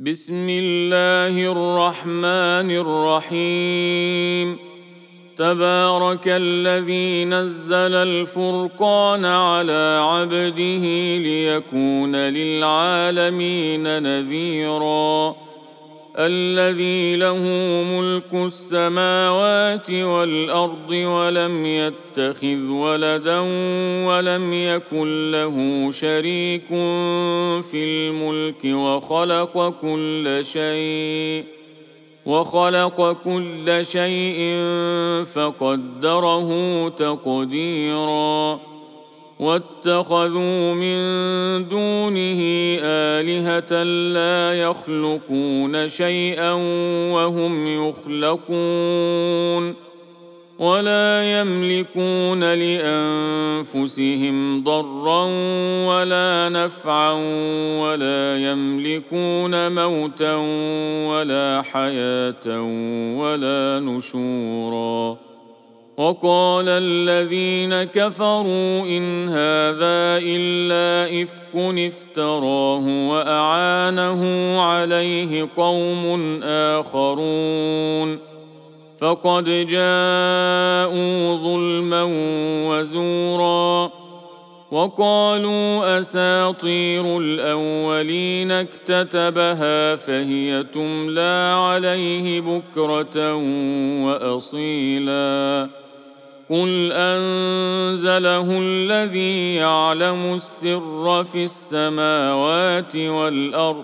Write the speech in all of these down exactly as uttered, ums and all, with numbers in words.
بسم الله الرحمن الرحيم. تبارك الذي نزل الفرقان على عبده ليكون للعالمين نذيرا. الذي له ملك السماوات والأرض ولم يتخذ ولدا ولم يكن له شريك في الملك وخلق كل شيء وخلق كل شيء فقدره تقديرا. واتخذوا من دونه آلهة لا يخلقون شيئا وهم يخلقون ولا يملكون لأنفسهم ضرا ولا نفعا ولا يملكون موتا ولا حياة ولا نشورا. وقال الذين كفروا إن هذا إلا إفك افتراه وأعانه عليه قوم آخرون فقد جاءوا ظلما وزورا. وقالوا أساطير الأولين اكتتبها فهي تملى عليه بكرة وأصيلا. قل أنزله الذي يعلم السر في السماوات والأرض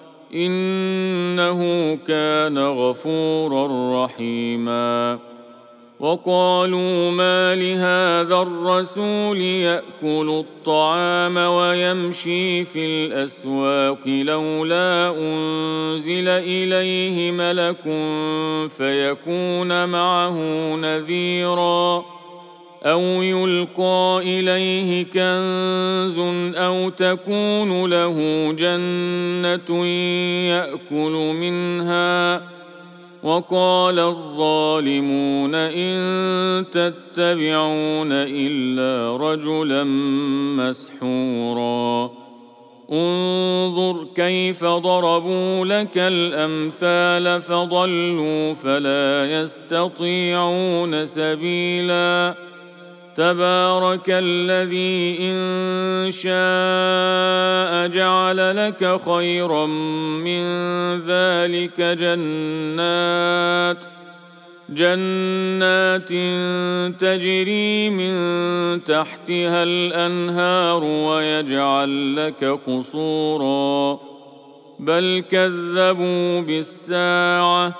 إنه كان غفورا رحيما. وقالوا ما لهذا الرسول يأكل الطعام ويمشي في الأسواق لولا أنزل إليه ملك فيكون معه نذيرا أو يلقى إليه كنز أو تكون له جنة يأكل منها. وقال الظالمون إن تتبعون إلا رجلا مسحورا. انظر كيف ضربوا لك الأمثال فضلوا فلا يستطيعون سبيلا. تبارك الذي إن شاء جعل لك خيرا من ذلك جنات جنات تجري من تحتها الأنهار ويجعل لك قصورا. بل كذبوا بالساعة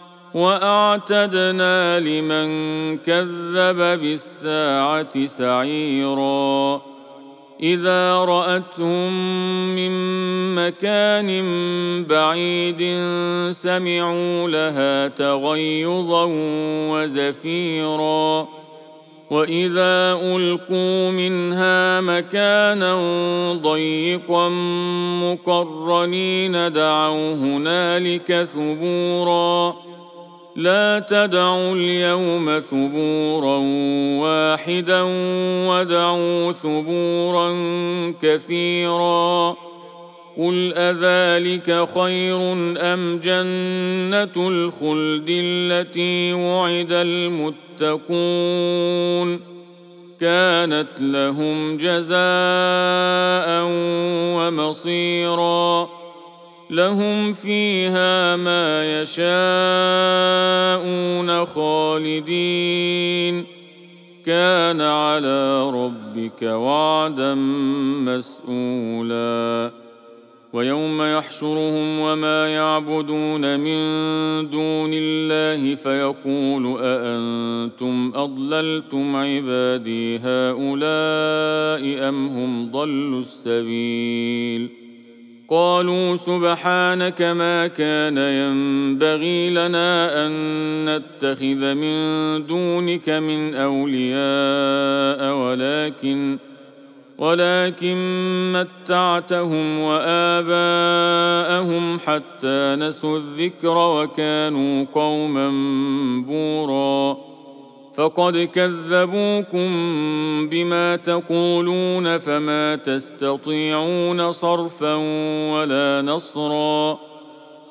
وأعتدنا لمن كذب بالساعة سعيرا. إذا رأتهم من مكان بعيد سمعوا لها تغيظا وزفيرا. وإذا ألقوا منها مكانا ضيقا مقرنين دعوا هنالك ثبورا. لا تدعوا اليوم ثبورا واحدا وادعوا ثبورا كثيرا. قل أذلك خير أم جنة الخلد التي وعد المتقون كانت لهم جزاء ومصيرا. لهم فيها ما يشاءون خالدين كان على ربك وعدا مسئولا. ويوم يحشرهم وما يعبدون من دون الله فيقول أأنتم أضللتم عبادي هؤلاء أم هم ضلوا السبيل. قالوا سبحانك ما كان ينبغي لنا أن نتخذ من دونك من أولياء ولكن ولكن متعتهم وآباءهم حتى نسوا الذكر وكانوا قوما بورا. فقد كذبوكم بما تقولون فما تستطيعون صرفا ولا نصرا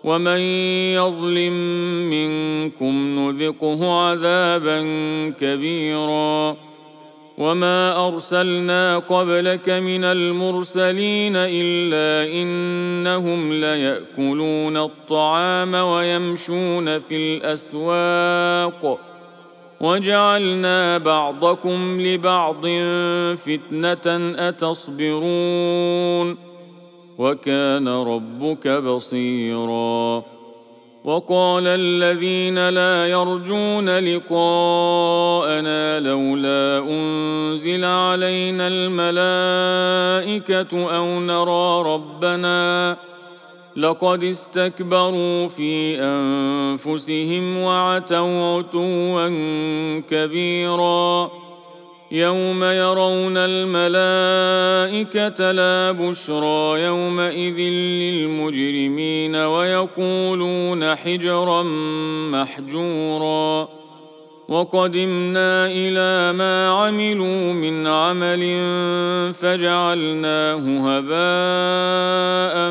ومن يظلم منكم نذقه عذابا كبيرا. وما أرسلنا قبلك من المرسلين إلا إنهم ليأكلون الطعام ويمشون في الأسواق وجعلنا بعضكم لبعض فتنة أتصبرون وكان ربك بصيرا. وقال الذين لا يرجون لقاءنا لولا أنزل علينا الملائكة أو نرى ربنا لقد استكبروا في أنفسهم وعتوا عتوا كبيرا. يوم يرون الملائكة لا بشرى يومئذ للمجرمين ويقولون حجرا محجورا. وقدمنا إلى ما عملوا من عمل فجعلناه هباء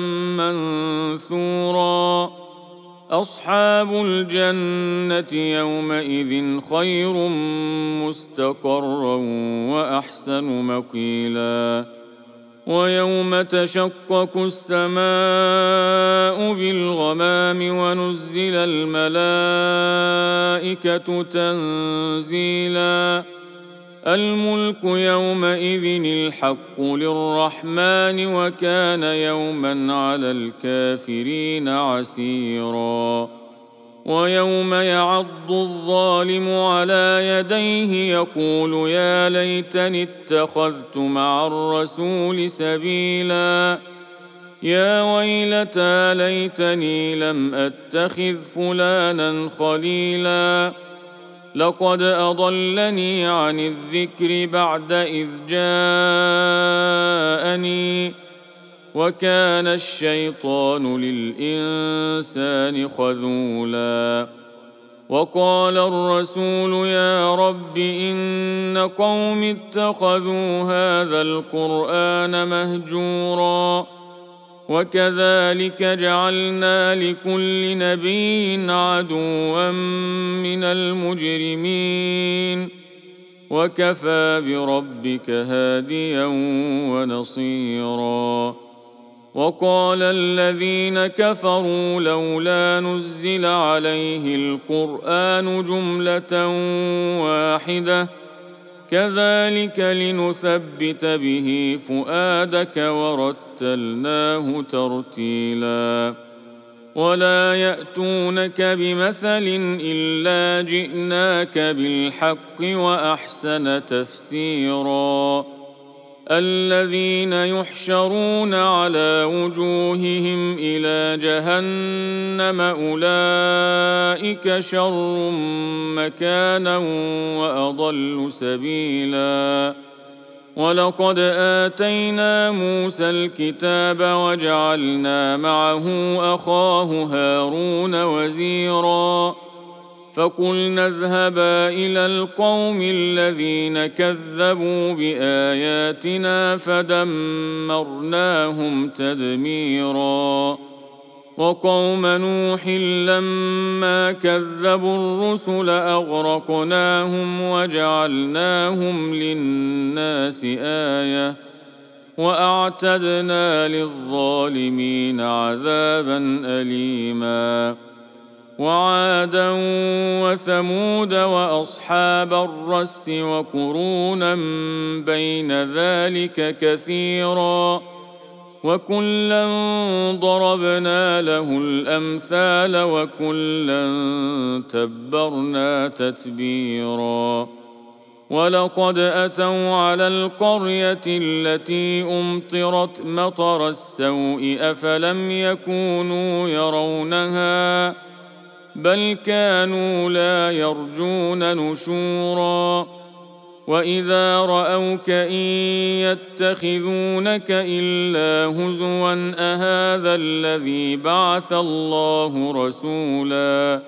منثورا. أصحاب الجنة يومئذ خير مستقرا وأحسن مقيلا. ويوم تشقق السماء بالغمام ونزل الملائكة تنزيلا. الملك يومئذ الحق للرحمن وكان يوما على الكافرين عسيرا. ويوم يعض الظالم على يديه يقول يا ليتني اتخذت مع الرسول سبيلا. يا ويلتى ليتني لم أتخذ فلانا خليلا. لقد أضلني عن الذكر بعد إذ جاءني وكان الشيطان للإنسان خذولا. وقال الرسول يا رب إن قوم اتخذوا هذا القرآن مهجورا. وكذلك جعلنا لكل نبي عدوا من المجرمين وكفى بربك هاديا ونصيرا. وقال الذين كفروا لولا نزل عليه القرآن جملة واحدة كذلك لنثبت به فؤادك ورتلناه ترتيلا. ولا يأتونك بمثل إلا جئناك بالحق وأحسن تفسيرا. الذين يحشرون على وجوههم إلى جهنم أولئك شر مكانا وأضل سبيلا. ولقد آتينا موسى الكتاب وجعلنا معه أخاه هارون وزيرا. فقلنا اذهبا إلى القوم الذين كذبوا بآياتنا فدمرناهم تدميرا. وقوم نوح لما كذبوا الرسل أغرقناهم وجعلناهم للناس آية وأعتدنا للظالمين عذابا أليما. وعادا وثمود وأصحاب الرس وقرونا بين ذلك كثيرا وكلا ضربنا له الأمثال وكلا تبرنا تتبيرا. ولقد أتوا على القرية التي أمطرت مطر السوء أفلم يكونوا يرونها بل كانوا لا يرجون نشورا. وإذا رأوك إن يتخذونك إلا هزوا أهذا الذي بعث الله رسولا.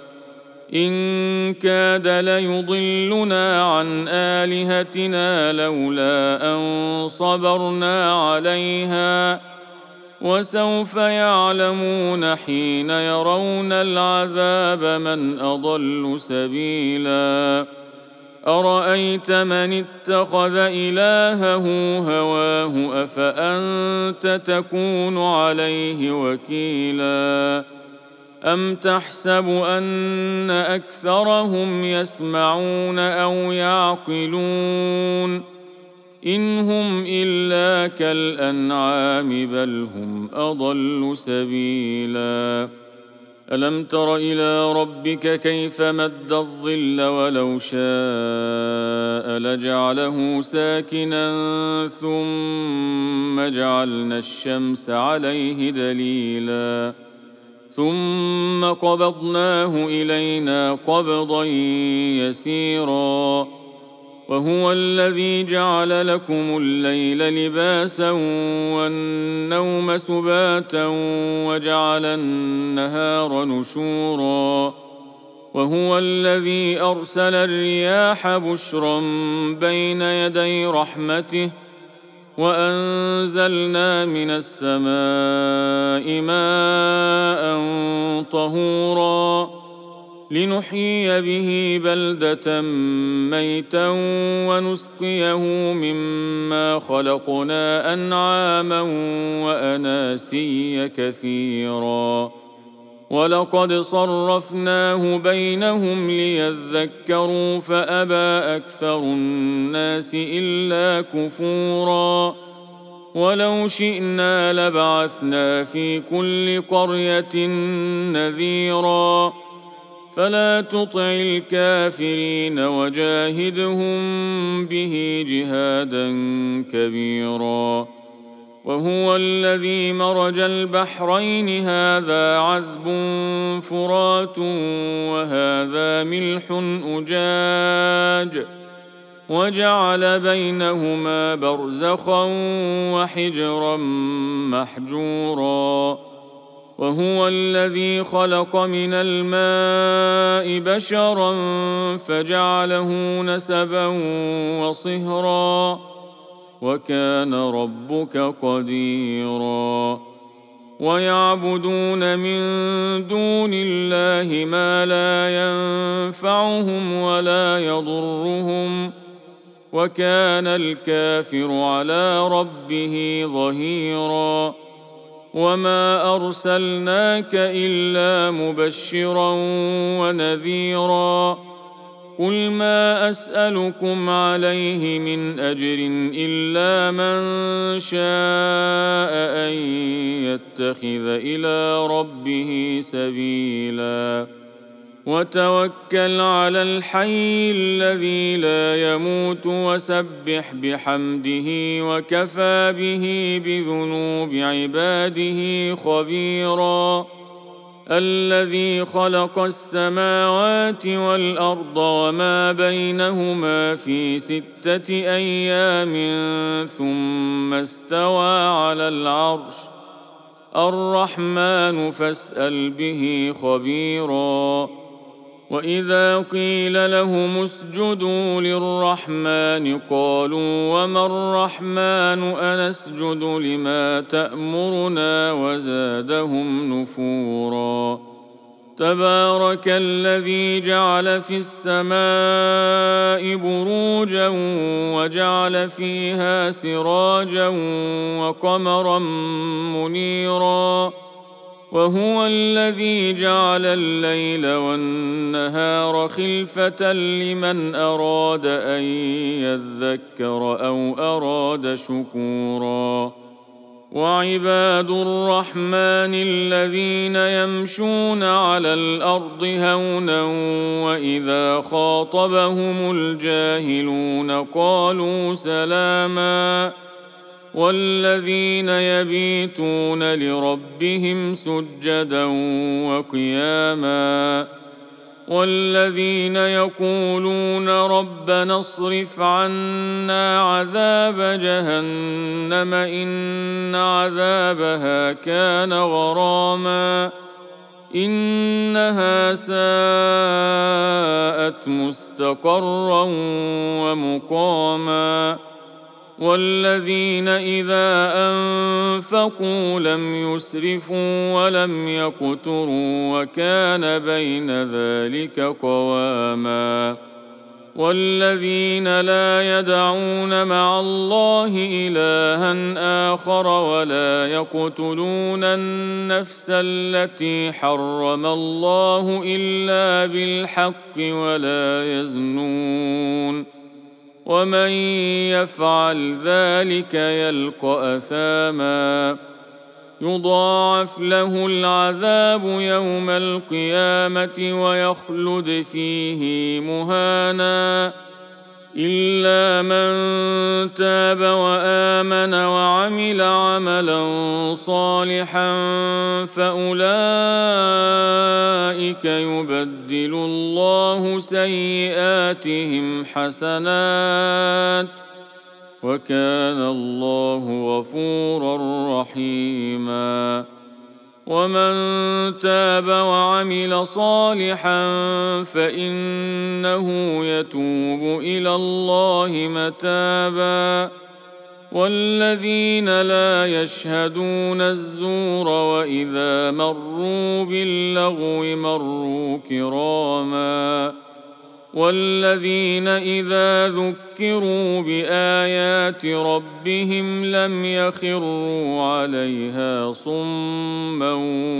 إن كاد ليضلنا عن آلهتنا لولا أن صبرنا عليها وسوف يعلمون حين يرون العذاب من أضل سبيلا أرأيت من اتخذ إلهه هواه أفأنت تكون عليه وكيلا أم تحسب أن أكثرهم يسمعون أو يعقلون إن هم إلا كالأنعام بل هم أضل سبيلا ألم تر إلى ربك كيف مد الظل ولو شاء لجعله ساكنا ثم جعلنا الشمس عليه دليلا ثم قبضناه إلينا قبضا يسيرا وهو الذي جعل لكم الليل لباسا والنوم سباتا وجعل النهار نشورا وهو الذي أرسل الرياح بشرا بين يدي رحمته وأنزلنا من السماء ماء طهورا لنحيي به بلدة ميتا ونسقيه مما خلقنا أنعاما وأناسيا كثيرا ولقد صرفناه بينهم ليذكروا فأبى أكثر الناس إلا كفورا ولو شئنا لبعثنا في كل قرية نذيرا فلا تطع الكافرين وجاهدهم به جهادا كبيرا وهو الذي مرج البحرين هذا عذب فرات وهذا ملح أجاج وجعل بينهما برزخا وحجرا محجورا وهو الذي خلق من الماء بشرا فجعله نسبا وصهرا وكان ربك قديرا ويعبدون من دون الله ما لا ينفعهم ولا يضرهم وكان الكافر على ربه ظهيرا وما أرسلناك إلا مبشرا ونذيرا قل ما أسألكم عليه من أجر إلا من شاء أن يتخذ إلى ربه سبيلا وتوكل على الحي الذي لا يموت وسبح بحمده وكفى به بذنوب عباده خبيرا الذي خلق السماوات والأرض وما بينهما في ستة أيام ثم استوى على العرش الرحمن فاسأل به خبيرا وإذا قيل لهم اسجدوا للرحمن قالوا وما الرحمن أنسجد لما تأمرنا وزادهم نفورا تبارك الذي جعل في السماء بروجا وجعل فيها سراجا وقمرا منيرا وهو الذي جعل الليل والنهار خلفة لمن أراد أن يذكر أو أراد شكورا وعباد الرحمن الذين يمشون على الأرض هونا وإذا خاطبهم الجاهلون قالوا سلاما والذين يبيتون لربهم سجدا وقياما والذين يقولون ربنا اصرف عنا عذاب جهنم إن عذابها كان غراما إنها ساءت مستقرا ومقاما والذين إذا أنفقوا لم يسرفوا ولم يقتروا وكان بين ذلك قواما والذين لا يدعون مع الله إلها آخر ولا يقتلون النفس التي حرم الله إلا بالحق ولا يزنون ومن يفعل ذلك يلقى أثاما يضاعف له العذاب يوم القيامة ويخلد فيه مهانا إلا من تاب وآمن وعمل عملا صالحا فأولئك يبدل الله سيئاتهم حسنات وكان الله غفورا رحيما ومن تاب وعمل صالحا فإنه يتوب إلى الله متابا والذين لا يشهدون الزور وإذا مروا باللغو مروا كراما والذين إذا ذكروا بآيات ربهم لم يخروا عليها صما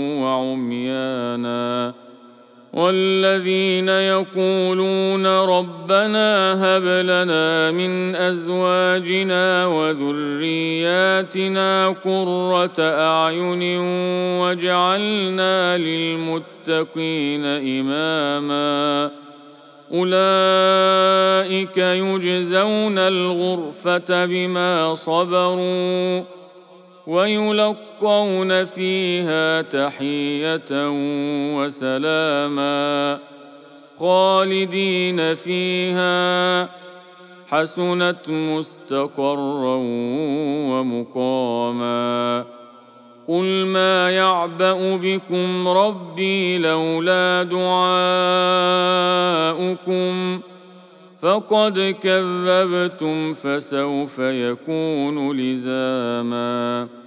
وعميانا والذين يقولون ربنا هب لنا من أزواجنا وذرياتنا قرة أعين واجعلنا للمتقين إماما أولئك يجزون الغرفة بما صبروا ويلقون فيها تحية وسلاما خالدين فيها حسنت مستقرا ومقاما قل ما يعبأ بكم ربي لولا دعاؤكم فقد كذبتم فسوف يكون لزاما